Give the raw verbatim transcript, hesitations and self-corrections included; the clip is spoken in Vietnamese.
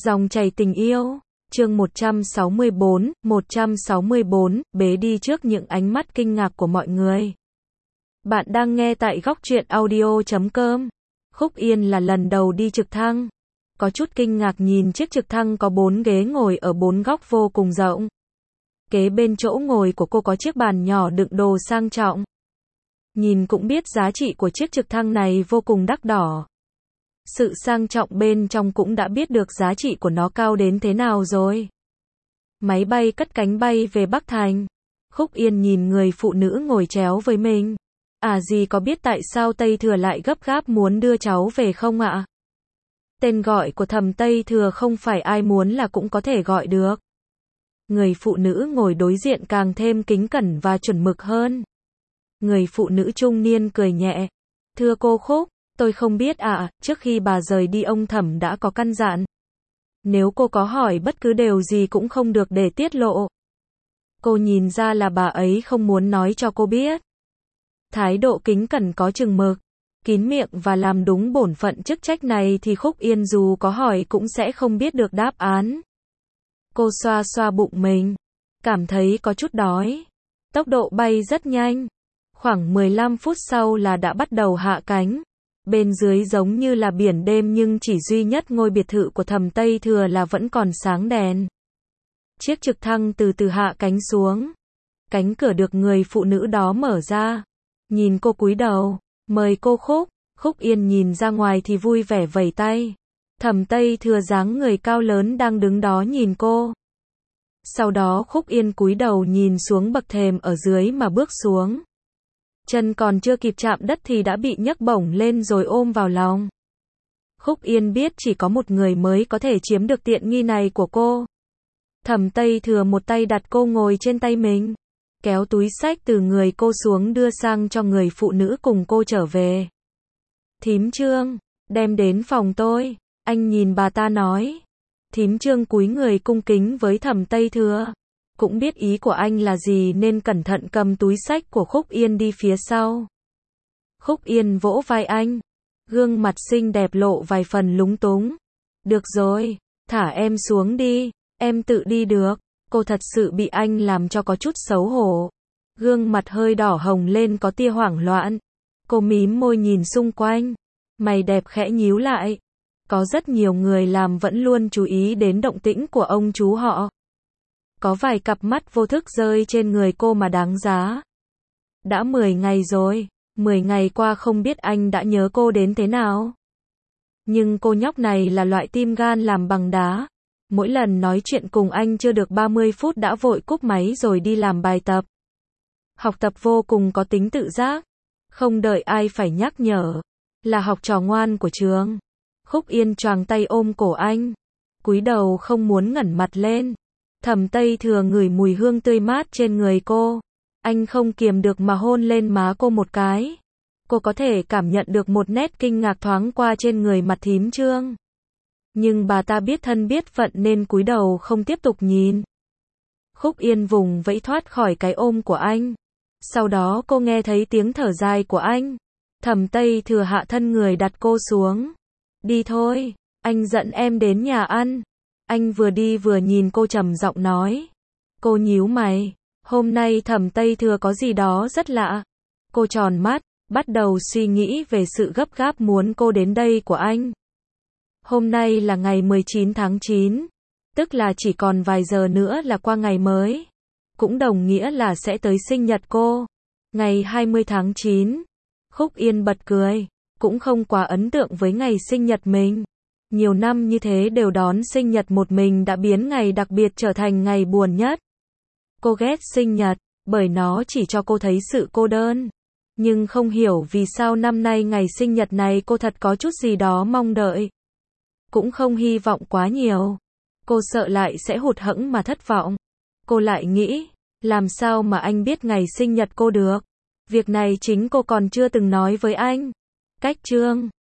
Dòng chảy tình yêu, chương một trăm sáu mươi bốn, một trăm sáu mươi bốn, bế đi trước những ánh mắt kinh ngạc của mọi người. Bạn đang nghe tại góc truyện audio chấm com. Khúc Yên là lần đầu đi trực thăng. Có chút kinh ngạc nhìn chiếc trực thăng có bốn ghế ngồi ở bốn góc vô cùng rộng. Kế bên chỗ ngồi của cô có chiếc bàn nhỏ đựng đồ sang trọng. Nhìn cũng biết giá trị của chiếc trực thăng này vô cùng đắt đỏ. Sự sang trọng bên trong cũng đã biết được giá trị của nó cao đến thế nào rồi. Máy bay cất cánh bay về Bắc Thành. Khúc Yên nhìn người phụ nữ ngồi chéo với mình. À dì có biết tại sao Tây Thừa lại gấp gáp muốn đưa cháu về không ạ? Tên gọi của Thẩm Tây Thừa không phải ai muốn là cũng có thể gọi được. Người phụ nữ ngồi đối diện càng thêm kính cẩn và chuẩn mực hơn. Người phụ nữ trung niên cười nhẹ. Thưa cô Khúc, tôi không biết ạ, à, trước khi bà rời đi ông Thẩm đã có căn dặn. Nếu cô có hỏi bất cứ điều gì cũng không được để tiết lộ. Cô nhìn ra là bà ấy không muốn nói cho cô biết. Thái độ kính cẩn có chừng mực, kín miệng và làm đúng bổn phận chức trách này thì Khúc Yên dù có hỏi cũng sẽ không biết được đáp án. Cô xoa xoa bụng mình, cảm thấy có chút đói. Tốc độ bay rất nhanh. Khoảng mười lăm phút sau là đã bắt đầu hạ cánh. Bên dưới giống như là biển đêm nhưng chỉ duy nhất ngôi biệt thự của Thẩm Tây Thừa là vẫn còn sáng đèn. Chiếc trực thăng từ từ hạ cánh xuống. Cánh cửa được người phụ nữ đó mở ra. Nhìn cô cúi đầu, mời cô Khúc. Khúc Yên nhìn ra ngoài thì vui vẻ vẫy tay. Thẩm Tây Thừa dáng người cao lớn đang đứng đó nhìn cô. Sau đó Khúc Yên cúi đầu nhìn xuống bậc thềm ở dưới mà bước xuống. Chân còn chưa kịp chạm đất thì đã bị nhấc bổng lên rồi ôm vào lòng. Khúc Yên biết chỉ có một người mới có thể chiếm được tiện nghi này của cô. Thẩm Tây Thừa một tay đặt cô ngồi trên tay mình, kéo túi xách từ người cô xuống đưa sang cho người phụ nữ cùng cô trở về. Thím Trương, đem đến phòng tôi, anh nhìn bà ta nói. Thím Trương cúi người cung kính với Thẩm Tây Thừa. Cũng biết ý của anh là gì nên cẩn thận cầm túi xách của Khúc Yên đi phía sau. Khúc Yên vỗ vai anh. Gương mặt xinh đẹp lộ vài phần lúng túng. Được rồi, thả em xuống đi, em tự đi được. Cô thật sự bị anh làm cho có chút xấu hổ. Gương mặt hơi đỏ hồng lên có tia hoảng loạn. Cô mím môi nhìn xung quanh. Mày đẹp khẽ nhíu lại. Có rất nhiều người làm vẫn luôn chú ý đến động tĩnh của ông chú họ. Có vài cặp mắt vô thức rơi trên người cô mà đáng giá. Đã mười ngày rồi, mười ngày qua không biết anh đã nhớ cô đến thế nào. Nhưng cô nhóc này là loại tim gan làm bằng đá. Mỗi lần nói chuyện cùng anh chưa được ba mươi phút đã vội cúp máy rồi đi làm bài tập. Học tập vô cùng có tính tự giác. Không đợi ai phải nhắc nhở. Là học trò ngoan của trường. Khúc Yên choàng tay ôm cổ anh. Cúi đầu không muốn ngẩng mặt lên. Thẩm Tây Thừa ngửi mùi hương tươi mát trên người cô. Anh không kiềm được mà hôn lên má cô một cái. Cô có thể cảm nhận được một nét kinh ngạc thoáng qua trên người mặt thím Trương. Nhưng bà ta biết thân biết phận nên cúi đầu không tiếp tục nhìn. Khúc Yên vùng vẫy thoát khỏi cái ôm của anh. Sau đó cô nghe thấy tiếng thở dài của anh. Thẩm Tây Thừa hạ thân người đặt cô xuống. Đi thôi, anh dẫn em đến nhà ăn. Anh vừa đi vừa nhìn cô trầm giọng nói. Cô nhíu mày. Hôm nay Thẩm Tây Thừa có gì đó rất lạ. Cô tròn mắt, bắt đầu suy nghĩ về sự gấp gáp muốn cô đến đây của anh. Hôm nay là ngày mười chín tháng chín. Tức là chỉ còn vài giờ nữa là qua ngày mới. Cũng đồng nghĩa là sẽ tới sinh nhật cô. Ngày hai mươi tháng chín. Khúc Yên bật cười. Cũng không quá ấn tượng với ngày sinh nhật mình. Nhiều năm như thế đều đón sinh nhật một mình đã biến ngày đặc biệt trở thành ngày buồn nhất. Cô ghét sinh nhật, bởi nó chỉ cho cô thấy sự cô đơn. Nhưng không hiểu vì sao năm nay ngày sinh nhật này cô thật có chút gì đó mong đợi. Cũng không hy vọng quá nhiều. Cô sợ lại sẽ hụt hẫng mà thất vọng. Cô lại nghĩ, làm sao mà anh biết ngày sinh nhật cô được? Việc này chính cô còn chưa từng nói với anh. Cách Trương.